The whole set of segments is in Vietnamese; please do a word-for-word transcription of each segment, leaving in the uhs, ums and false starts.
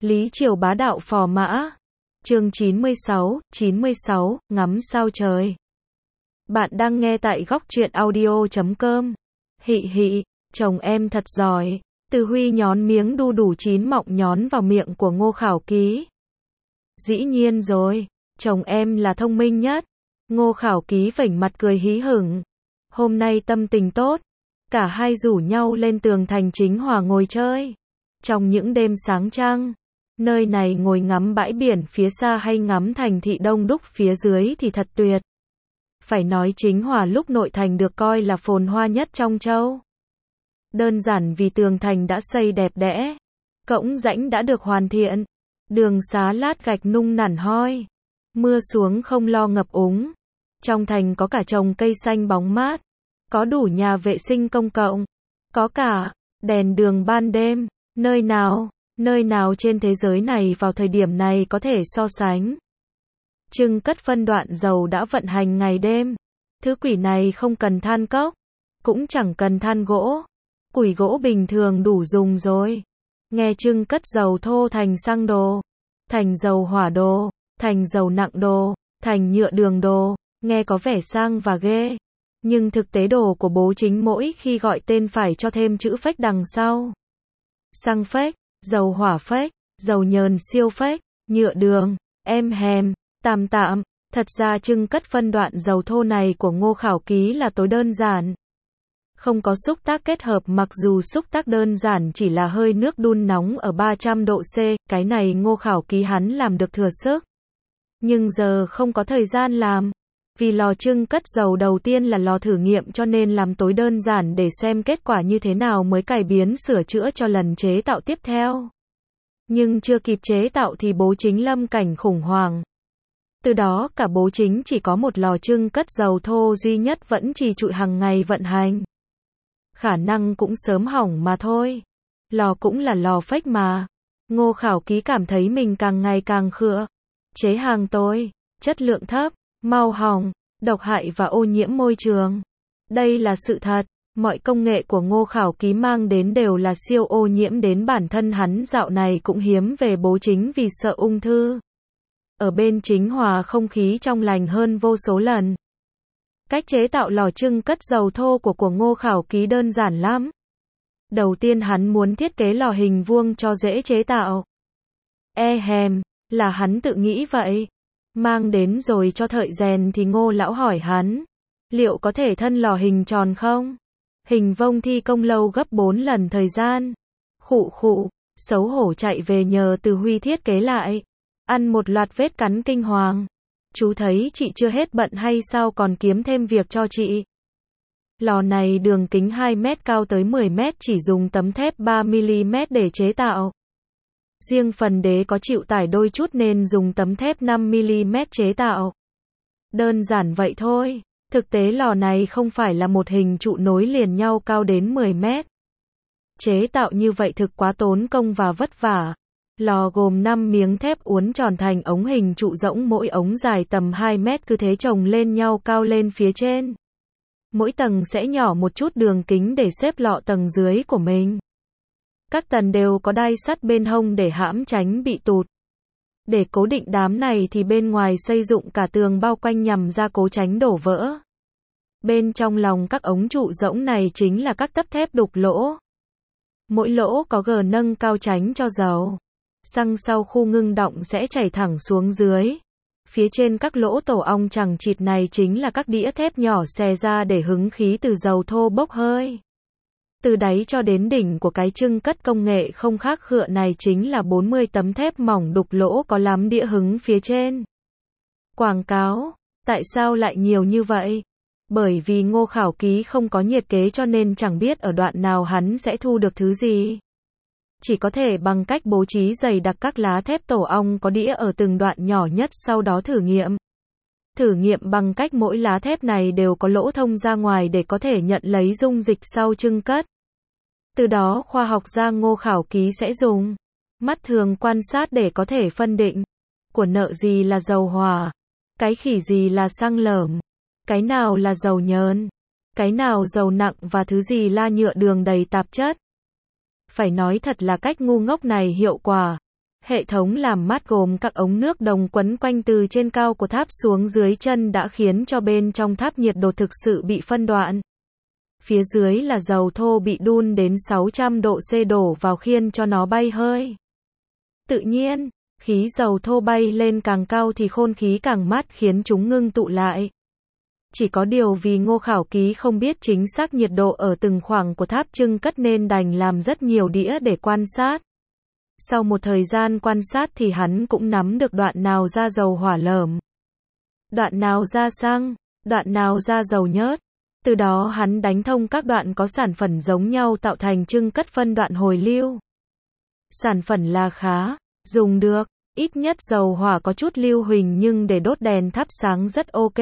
Lý Triều bá đạo phò mã. Chương chín mươi sáu, chín mươi sáu, ngắm sao trời. Bạn đang nghe tại góc truyện audio chấm com. Hị hị, chồng em thật giỏi. Từ Huy nhón miếng đu đủ chín mọng nhón vào miệng của Ngô Khảo Ký. Dĩ nhiên rồi, chồng em là thông minh nhất. Ngô Khảo Ký vểnh mặt cười hí hửng. Hôm nay tâm tình tốt, cả hai rủ nhau lên tường thành Chính Hòa ngồi chơi. Trong những đêm sáng trăng, nơi này ngồi ngắm bãi biển phía xa hay ngắm thành thị đông đúc phía dưới thì thật tuyệt. Phải nói Chính Hòa lúc nội thành được coi là phồn hoa nhất trong châu. Đơn giản vì tường thành đã xây đẹp đẽ, cổng rãnh đã được hoàn thiện, đường xá lát gạch nung nẳn hoi, mưa xuống không lo ngập úng. Trong thành có cả trồng cây xanh bóng mát, có đủ nhà vệ sinh công cộng, có cả đèn đường ban đêm. Nơi nào, nơi nào trên thế giới này vào thời điểm này có thể so sánh. Trưng cất phân đoạn dầu đã vận hành ngày đêm. Thứ quỷ này không cần than cốc, cũng chẳng cần than gỗ. Củi gỗ bình thường đủ dùng rồi. Nghe trưng cất dầu thô thành xăng đồ, thành dầu hỏa đồ, thành dầu nặng đồ, thành nhựa đường đồ, nghe có vẻ sang và ghê. Nhưng thực tế đồ của bố Chính mỗi khi gọi tên phải cho thêm chữ phếch đằng sau. Xăng phếch, dầu hỏa phếch, dầu nhờn siêu phếch, nhựa đường, em hèm, tạm tạm. Thật ra trưng cất phân đoạn dầu thô này của Ngô Khảo Ký là tối đơn giản. Không có xúc tác kết hợp, mặc dù xúc tác đơn giản chỉ là hơi nước đun nóng ở ba trăm độ C, cái này Ngô Khảo Ký hắn làm được thừa sức. Nhưng giờ không có thời gian làm. Vì lò trưng cất dầu đầu tiên là lò thử nghiệm cho nên làm tối đơn giản để xem kết quả như thế nào mới cải biến sửa chữa cho lần chế tạo tiếp theo. Nhưng chưa kịp chế tạo thì bố Chính lâm cảnh khủng hoảng. Từ đó cả bố Chính chỉ có một lò trưng cất dầu thô duy nhất vẫn trì trụi hàng ngày vận hành. Khả năng cũng sớm hỏng mà thôi. Lò cũng là lò phếch mà. Ngô Khảo Ký cảm thấy mình càng ngày càng khựa. Chế hàng tồi, chất lượng thấp, mau hỏng, độc hại và ô nhiễm môi trường. Đây là sự thật, mọi công nghệ của Ngô Khảo Ký mang đến đều là siêu ô nhiễm, đến bản thân hắn dạo này cũng hiếm về bố Chính vì sợ ung thư. Ở bên Chính Hòa không khí trong lành hơn vô số lần. Cách chế tạo lò trưng cất dầu thô của của Ngô Khảo Ký đơn giản lắm. Đầu tiên hắn muốn thiết kế lò hình vuông cho dễ chế tạo. E hèm, là hắn tự nghĩ vậy. Mang đến rồi cho thợ rèn thì Ngô lão hỏi hắn, liệu có thể thân lò hình tròn không? Hình vuông thi công lâu gấp bốn lần thời gian. Khụ khụ, xấu hổ chạy về nhờ Từ Huy thiết kế lại. Ăn một loạt vết cắn kinh hoàng. Chú thấy chị chưa hết bận hay sao còn kiếm thêm việc cho chị? Lò này đường kính hai mét, cao tới mười mét, chỉ dùng tấm thép ba mi-li-mét để chế tạo. Riêng phần đế có chịu tải đôi chút nên dùng tấm thép năm mi-li-mét chế tạo. Đơn giản vậy thôi. Thực tế lò này không phải là một hình trụ nối liền nhau cao đến mười mét. Chế tạo như vậy thực quá tốn công và vất vả. Lò gồm năm miếng thép uốn tròn thành ống hình trụ rỗng, mỗi ống dài tầm hai mét, cứ thế chồng lên nhau cao lên phía trên. Mỗi tầng sẽ nhỏ một chút đường kính để xếp lọ tầng dưới của mình. Các tầng đều có đai sắt bên hông để hãm tránh bị tụt. Để cố định đám này thì bên ngoài xây dựng cả tường bao quanh nhằm gia cố tránh đổ vỡ. Bên trong lòng các ống trụ rỗng này chính là các tấc thép đục lỗ. Mỗi lỗ có gờ nâng cao tránh cho dầu xăng sau khu ngưng đọng sẽ chảy thẳng xuống dưới. Phía trên các lỗ tổ ong chằng chịt này chính là các đĩa thép nhỏ xè ra để hứng khí từ dầu thô bốc hơi. Từ đáy cho đến đỉnh của cái trưng cất công nghệ không khác khựa này chính là bốn mươi tấm thép mỏng đục lỗ có lắm đĩa hứng phía trên. Quảng cáo, tại sao lại nhiều như vậy? Bởi vì Ngô Khảo Ký không có nhiệt kế cho nên chẳng biết ở đoạn nào hắn sẽ thu được thứ gì. Chỉ có thể bằng cách bố trí dày đặc các lá thép tổ ong có đĩa ở từng đoạn nhỏ nhất, sau đó thử nghiệm. Thử nghiệm bằng cách mỗi lá thép này đều có lỗ thông ra ngoài để có thể nhận lấy dung dịch sau trưng cất. Từ đó khoa học gia Ngô Khảo Ký sẽ dùng mắt thường quan sát để có thể phân định của nợ gì là dầu hỏa, cái khỉ gì là xăng lởm, cái nào là dầu nhờn, cái nào dầu nặng và thứ gì là nhựa đường đầy tạp chất. Phải nói thật là cách ngu ngốc này hiệu quả. Hệ thống làm mát gồm các ống nước đồng quấn quanh từ trên cao của tháp xuống dưới chân đã khiến cho bên trong tháp nhiệt độ thực sự bị phân đoạn. Phía dưới là dầu thô bị đun đến sáu trăm độ C đổ vào khiên cho nó bay hơi. Tự nhiên, khí dầu thô bay lên càng cao thì khôn khí càng mát khiến chúng ngưng tụ lại. Chỉ có điều vì Ngô Khảo Ký không biết chính xác nhiệt độ ở từng khoảng của tháp trưng cất nên đành làm rất nhiều đĩa để quan sát. Sau một thời gian quan sát thì hắn cũng nắm được đoạn nào ra dầu hỏa lởm, đoạn nào ra xăng, đoạn nào ra dầu nhớt. Từ đó hắn đánh thông các đoạn có sản phẩm giống nhau tạo thành trưng cất phân đoạn hồi lưu. Sản phẩm là khá, dùng được, ít nhất dầu hỏa có chút lưu huỳnh nhưng để đốt đèn thắp sáng rất ok.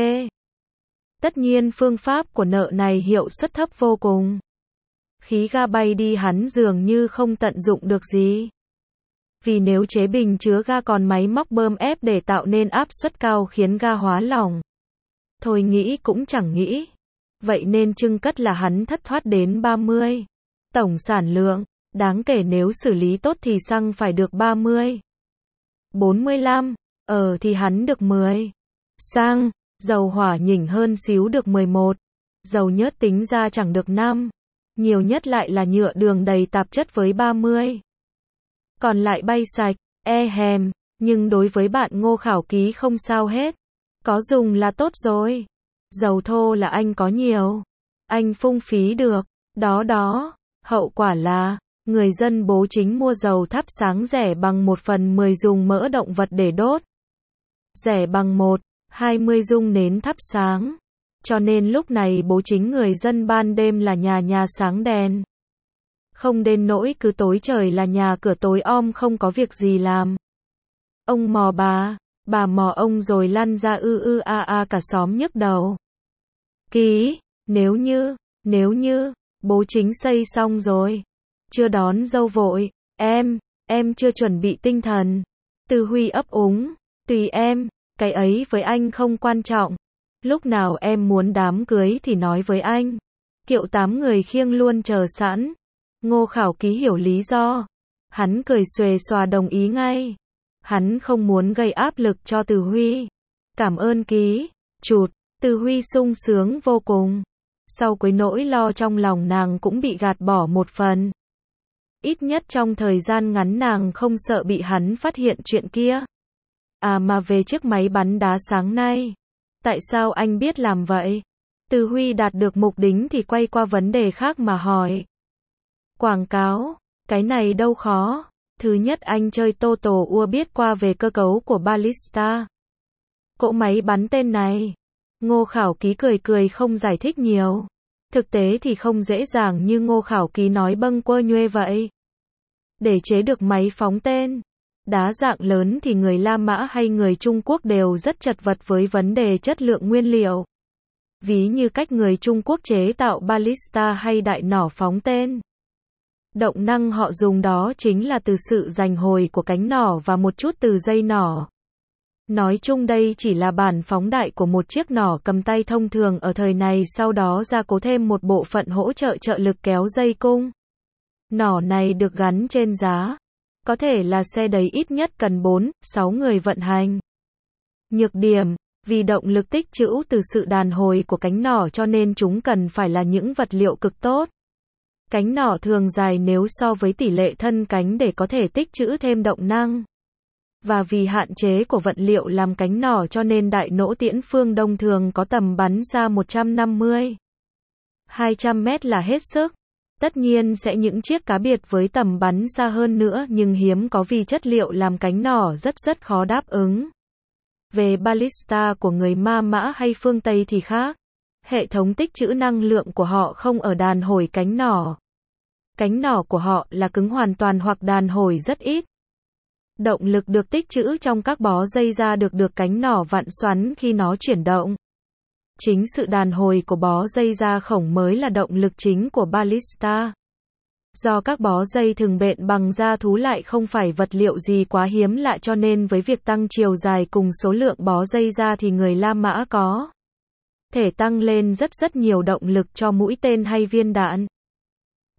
Tất nhiên phương pháp của nợ này hiệu suất thấp vô cùng. Khí ga bay đi hắn dường như không tận dụng được gì. Vì nếu chế bình chứa ga còn máy móc bơm ép để tạo nên áp suất cao khiến ga hóa lỏng. Thôi nghĩ cũng chẳng nghĩ. Vậy nên trưng cất là hắn thất thoát đến ba mươi. Tổng sản lượng, đáng kể nếu xử lý tốt thì xăng phải được ba mươi. bốn mươi lăm, ờ thì hắn được mười. Xăng, dầu hỏa nhỉnh hơn xíu được mười một. Dầu nhớt tính ra chẳng được năm. Nhiều nhất lại là nhựa đường đầy tạp chất với ba mươi. Còn lại bay sạch, e hèm, nhưng đối với bạn Ngô Khảo Ký không sao hết. Có dùng là tốt rồi. Dầu thô là anh có nhiều. Anh phung phí được. Đó đó. Hậu quả là, người dân Bố Chính mua dầu thắp sáng rẻ bằng một phần mười dùng mỡ động vật để đốt. Rẻ bằng một, hai mươi dung nến thắp sáng. Cho nên lúc này Bố Chính người dân ban đêm là nhà nhà sáng đèn. Không đến nỗi cứ tối trời là nhà cửa tối om không có việc gì làm. Ông mò bà, bà mò ông rồi lăn ra ư ư a a cả xóm nhức đầu. Ký, nếu như, nếu như, Bố Chính xây xong rồi. Chưa đón dâu vội, em, em chưa chuẩn bị tinh thần. Từ Huy ấp úng, tùy em, cái ấy với anh không quan trọng. Lúc nào em muốn đám cưới thì nói với anh. Kiệu tám người khiêng luôn chờ sẵn. Ngô Khảo Ký hiểu lý do. Hắn cười xuề xòa đồng ý ngay. Hắn không muốn gây áp lực cho Từ Huy. Cảm ơn Ký, chụt, Từ Huy sung sướng vô cùng. Sau cuối nỗi lo trong lòng nàng cũng bị gạt bỏ một phần. Ít nhất trong thời gian ngắn nàng không sợ bị hắn phát hiện chuyện kia. À mà về chiếc máy bắn đá sáng nay. Tại sao anh biết làm vậy? Từ Huy đạt được mục đích thì quay qua vấn đề khác mà hỏi. Quảng cáo, cái này đâu khó. Thứ nhất anh chơi Total War biết qua về cơ cấu của Ballista. Cỗ máy bắn tên này. Ngô Khảo Ký cười cười không giải thích nhiều. Thực tế thì không dễ dàng như Ngô Khảo Ký nói bâng quơ nhuê vậy. Để chế được máy phóng tên đá dạng lớn thì người La Mã hay người Trung Quốc đều rất chật vật với vấn đề chất lượng nguyên liệu. Ví như cách người Trung Quốc chế tạo ballista hay đại nỏ phóng tên. Động năng họ dùng đó chính là từ sự giành hồi của cánh nỏ và một chút từ dây nỏ. Nói chung đây chỉ là bản phóng đại của một chiếc nỏ cầm tay thông thường ở thời này, sau đó gia cố thêm một bộ phận hỗ trợ trợ lực kéo dây cung. Nỏ này được gắn trên giá. Có thể là xe đấy ít nhất cần bốn, sáu người vận hành. Nhược điểm, vì động lực tích trữ từ sự đàn hồi của cánh nỏ cho nên chúng cần phải là những vật liệu cực tốt. Cánh nỏ thường dài nếu so với tỷ lệ thân cánh để có thể tích trữ thêm động năng. Và vì hạn chế của vật liệu làm cánh nỏ cho nên đại nỗ tiễn phương Đông thường có tầm bắn ra một trăm năm mươi, hai trăm mét là hết sức. Tất nhiên sẽ những chiếc cá biệt với tầm bắn xa hơn nữa nhưng hiếm có vì chất liệu làm cánh nỏ rất rất khó đáp ứng. Về ballista của người Ma Mã hay phương Tây thì khác. Hệ thống tích trữ năng lượng của họ không ở đàn hồi cánh nỏ. Cánh nỏ của họ là cứng hoàn toàn hoặc đàn hồi rất ít. Động lực được tích trữ trong các bó dây da được được cánh nỏ vặn xoắn khi nó chuyển động. Chính sự đàn hồi của bó dây da khổng mới là động lực chính của ballista. Do các bó dây thường bện bằng da thú lại không phải vật liệu gì quá hiếm lạ cho nên với việc tăng chiều dài cùng số lượng bó dây da thì người La Mã có thể tăng lên rất rất nhiều động lực cho mũi tên hay viên đạn.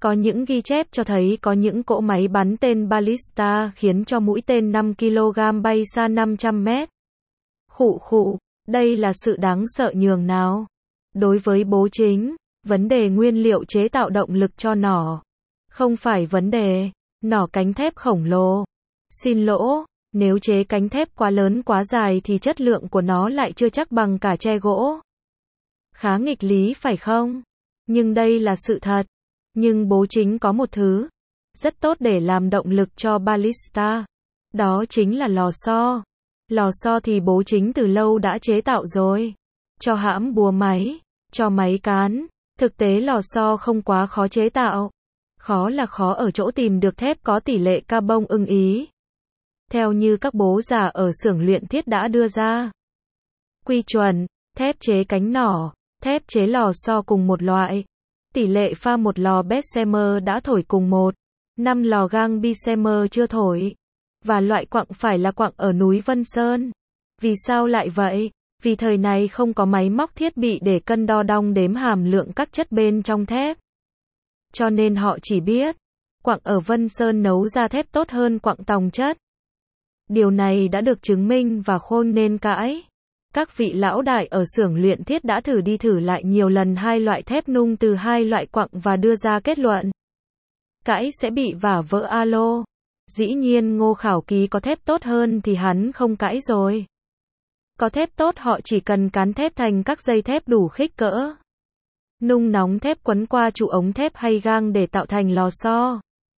Có những ghi chép cho thấy có những cỗ máy bắn tên Ballista khiến cho mũi tên năm ki lô gam bay xa năm trăm mét. Khụ khụ, đây là sự đáng sợ nhường nào. Đối với Bố Chính, vấn đề nguyên liệu chế tạo động lực cho nỏ. Không phải vấn đề, nỏ cánh thép khổng lồ. Xin lỗ, nếu chế cánh thép quá lớn quá dài thì chất lượng của nó lại chưa chắc bằng cả tre gỗ. Khá nghịch lý phải không? Nhưng đây là sự thật. Nhưng Bố Chính có một thứ rất tốt để làm động lực cho Ballista. Đó chính là lò xo. Lò xo thì Bố Chính từ lâu đã chế tạo rồi. Cho hãm búa máy, cho máy cán. Thực tế lò xo không quá khó chế tạo. Khó là khó ở chỗ tìm được thép có tỷ lệ carbon ưng ý. Theo như các bố già ở xưởng luyện thiết đã đưa ra. Quy chuẩn, thép chế cánh nỏ, thép chế lò xo cùng một loại. Tỷ lệ pha một lò Bessemer đã thổi cùng một, năm lò gang Bessemer chưa thổi. Và loại quặng phải là quặng ở núi Vân Sơn. Vì sao lại vậy? Vì thời này không có máy móc thiết bị để cân đo đong đếm hàm lượng các chất bên trong thép. Cho nên họ chỉ biết, quặng ở Vân Sơn nấu ra thép tốt hơn quặng tòng chất. Điều này đã được chứng minh và không nên cãi. Các vị lão đại ở xưởng luyện thiết đã thử đi thử lại nhiều lần hai loại thép nung từ hai loại quặng và đưa ra kết luận. Cãi sẽ bị vả vỡ alo. Dĩ nhiên Ngô Khảo Ký có thép tốt hơn thì hắn không cãi rồi. Có thép tốt họ chỉ cần cán thép thành các dây thép đủ kích cỡ. Nung nóng thép quấn qua trụ ống thép hay gang để tạo thành lò xo.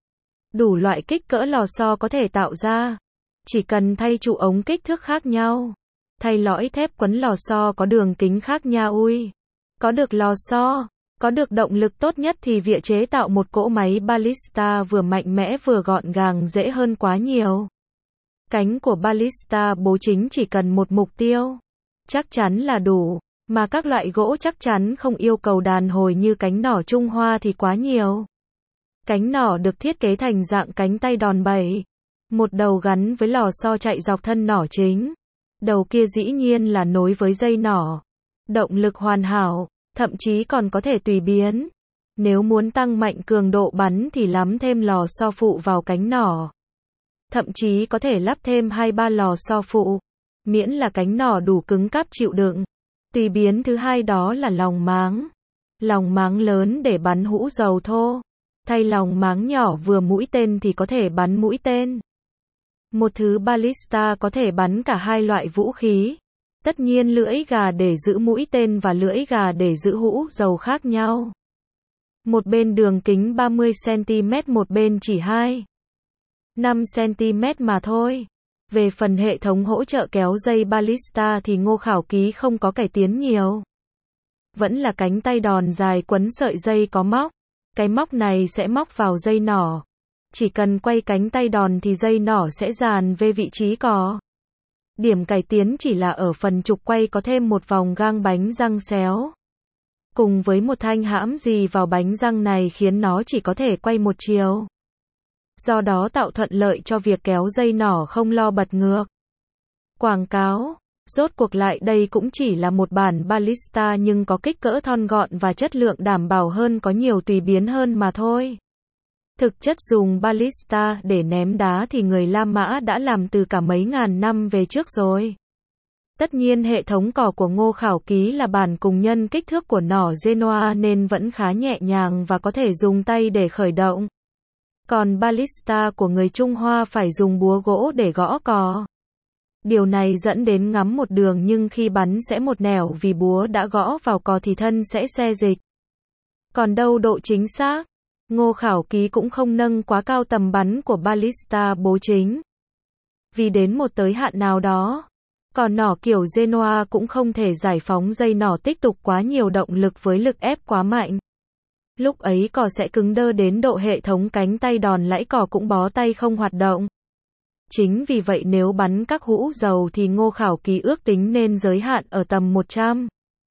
Đủ loại kích cỡ lò xo có thể tạo ra. Chỉ cần thay trụ ống kích thước khác nhau. Thay lõi thép quấn lò xo có đường kính khác nhau ui. Có được lò xo, có được động lực tốt nhất thì việc chế tạo một cỗ máy Ballista vừa mạnh mẽ vừa gọn gàng dễ hơn quá nhiều. Cánh của Ballista Bố Chính chỉ cần một mục tiêu. Chắc chắn là đủ. Mà các loại gỗ chắc chắn không yêu cầu đàn hồi như cánh nỏ Trung Hoa thì quá nhiều. Cánh nỏ được thiết kế thành dạng cánh tay đòn bẩy. Một đầu gắn với lò xo chạy dọc thân nỏ chính. Đầu kia dĩ nhiên là nối với dây nỏ. Động lực hoàn hảo, thậm chí còn có thể tùy biến. Nếu muốn tăng mạnh cường độ bắn thì lắm thêm lò xo phụ vào cánh nỏ. Thậm chí có thể lắp thêm hai ba lò xo phụ. Miễn là cánh nỏ đủ cứng cáp chịu đựng. Tùy biến thứ hai đó là lòng máng. Lòng máng lớn để bắn hũ dầu thô. Thay lòng máng nhỏ vừa mũi tên thì có thể bắn mũi tên. Một thứ Ballista có thể bắn cả hai loại vũ khí. Tất nhiên lưỡi gà để giữ mũi tên và lưỡi gà để giữ hũ dầu khác nhau. Một bên đường kính ba mươi xăng-ti-mét, một bên chỉ hai mươi lăm xăng-ti-mét mà thôi. Về phần hệ thống hỗ trợ kéo dây Ballista thì Ngô Khảo Ký không có cải tiến nhiều. Vẫn là cánh tay đòn dài quấn sợi dây có móc. Cái móc này sẽ móc vào dây nỏ. Chỉ cần quay cánh tay đòn thì dây nỏ sẽ dàn về vị trí cò. Điểm cải tiến chỉ là ở phần trục quay có thêm một vòng gang bánh răng xéo. Cùng với một thanh hãm gì vào bánh răng này khiến nó chỉ có thể quay một chiều. Do đó tạo thuận lợi cho việc kéo dây nỏ không lo bật ngược. Quảng cáo. Rốt cuộc lại đây cũng chỉ là một bản Ballista nhưng có kích cỡ thon gọn và chất lượng đảm bảo hơn, có nhiều tùy biến hơn mà thôi. Thực chất dùng Ballista để ném đá thì người La Mã đã làm từ cả mấy ngàn năm về trước rồi. Tất nhiên hệ thống cò của Ngô Khảo Ký là bản cùng nhân kích thước của nỏ Genoa nên vẫn khá nhẹ nhàng và có thể dùng tay để khởi động. Còn Ballista của người Trung Hoa phải dùng búa gỗ để gõ cò. Điều này dẫn đến ngắm một đường nhưng khi bắn sẽ một nẻo vì búa đã gõ vào cò thì thân sẽ xe dịch. Còn đâu độ chính xác, Ngô Khảo Ký cũng không nâng quá cao tầm bắn của Ballista Bố Chính. Vì đến một tới hạn nào đó, còn nỏ kiểu Genoa cũng không thể giải phóng dây nỏ tích tục quá nhiều động lực với lực ép quá mạnh. Lúc ấy cò sẽ cứng đơ đến độ hệ thống cánh tay đòn lẫy cò cũng bó tay không hoạt động. Chính vì vậy nếu bắn các hũ dầu thì Ngô Khảo Ký ước tính nên giới hạn ở tầm một trăm,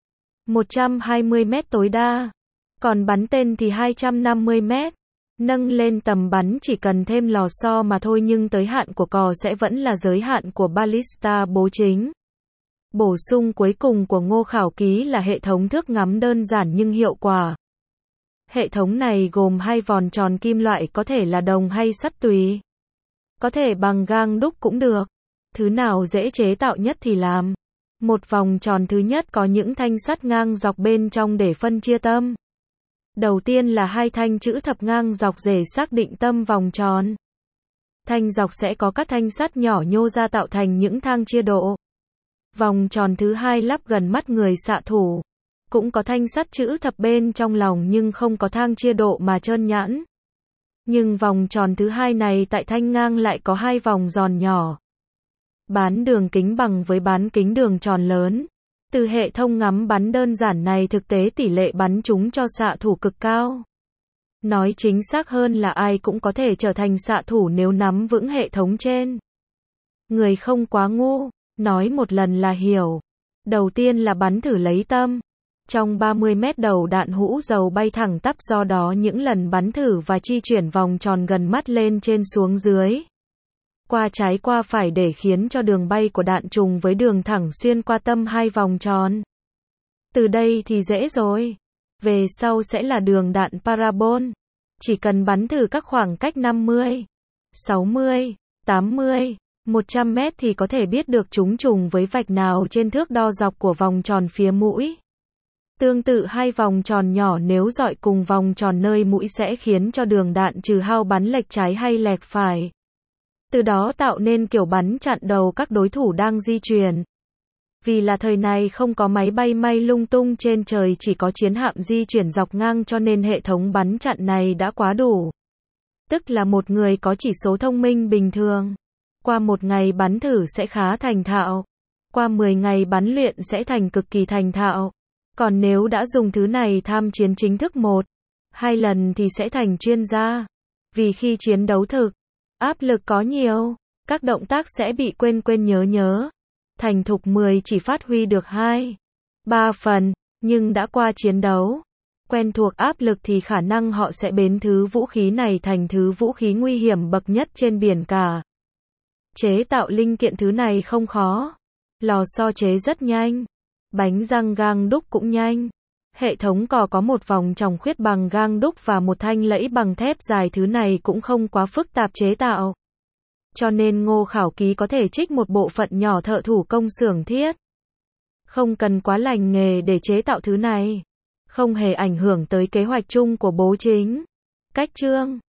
một trăm hai mươi mét tối đa. Còn bắn tên thì hai trăm năm mươi mét. Nâng lên tầm bắn chỉ cần thêm lò xo mà thôi nhưng tới hạn của cò sẽ vẫn là giới hạn của Ballista Bố Chính. Bổ sung cuối cùng của Ngô Khảo Ký là hệ thống thước ngắm đơn giản nhưng hiệu quả. Hệ thống này gồm hai vòng tròn kim loại có thể là đồng hay sắt tùy. Có thể bằng gang đúc cũng được. Thứ nào dễ chế tạo nhất thì làm. Một vòng tròn thứ nhất có những thanh sắt ngang dọc bên trong để phân chia tâm. Đầu tiên là hai thanh chữ thập ngang dọc để xác định tâm vòng tròn. Thanh dọc sẽ có các thanh sắt nhỏ nhô ra tạo thành những thang chia độ. Vòng tròn thứ hai lắp gần mắt người xạ thủ. Cũng có thanh sắt chữ thập bên trong lòng nhưng không có thang chia độ mà trơn nhẵn. Nhưng vòng tròn thứ hai này tại thanh ngang lại có hai vòng giòn nhỏ. Bán đường kính bằng với bán kính đường tròn lớn. Từ hệ thống ngắm bắn đơn giản này thực tế tỷ lệ bắn trúng cho xạ thủ cực cao. Nói chính xác hơn là ai cũng có thể trở thành xạ thủ nếu nắm vững hệ thống trên. Người không quá ngu, nói một lần là hiểu. Đầu tiên là bắn thử lấy tâm. Trong ba mươi mét đầu đạn hũ dầu bay thẳng tắp, do đó những lần bắn thử và chi chuyển vòng tròn gần mắt lên trên xuống dưới. Qua trái qua phải để khiến cho đường bay của đạn trùng với đường thẳng xuyên qua tâm hai vòng tròn. Từ đây thì dễ rồi. Về sau sẽ là đường đạn parabol. Chỉ cần bắn thử các khoảng cách năm mươi, sáu mươi, tám mươi, một trăm mét thì có thể biết được chúng trùng với vạch nào trên thước đo dọc của vòng tròn phía mũi. Tương tự hai vòng tròn nhỏ nếu dọi cùng vòng tròn nơi mũi sẽ khiến cho đường đạn trừ hao bắn lệch trái hay lệch phải. Từ đó tạo nên kiểu bắn chặn đầu các đối thủ đang di chuyển. Vì là thời này không có máy bay may lung tung trên trời, chỉ có chiến hạm di chuyển dọc ngang, cho nên hệ thống bắn chặn này đã quá đủ. Tức là một người có chỉ số thông minh bình thường. Qua một ngày bắn thử sẽ khá thành thạo. Qua mười ngày bắn luyện sẽ thành cực kỳ thành thạo. Còn nếu đã dùng thứ này tham chiến chính thức một, hai lần thì sẽ thành chuyên gia. Vì khi chiến đấu thực, áp lực có nhiều, các động tác sẽ bị quên quên nhớ nhớ. Thành thục mười chỉ phát huy được hai, ba phần, nhưng đã qua chiến đấu, quen thuộc áp lực thì khả năng họ sẽ biến thứ vũ khí này thành thứ vũ khí nguy hiểm bậc nhất trên biển cả. Chế tạo linh kiện thứ này không khó. Lò xo chế rất nhanh. Bánh răng gang đúc cũng nhanh. Hệ thống cò có một vòng tròng khuyết bằng gang đúc và một thanh lẫy bằng thép dài, thứ này cũng không quá phức tạp chế tạo. Cho nên Ngô Khảo Ký có thể trích một bộ phận nhỏ thợ thủ công xưởng thiết. Không cần quá lành nghề để chế tạo thứ này. Không hề ảnh hưởng tới kế hoạch chung của Bố Chính. Cách chương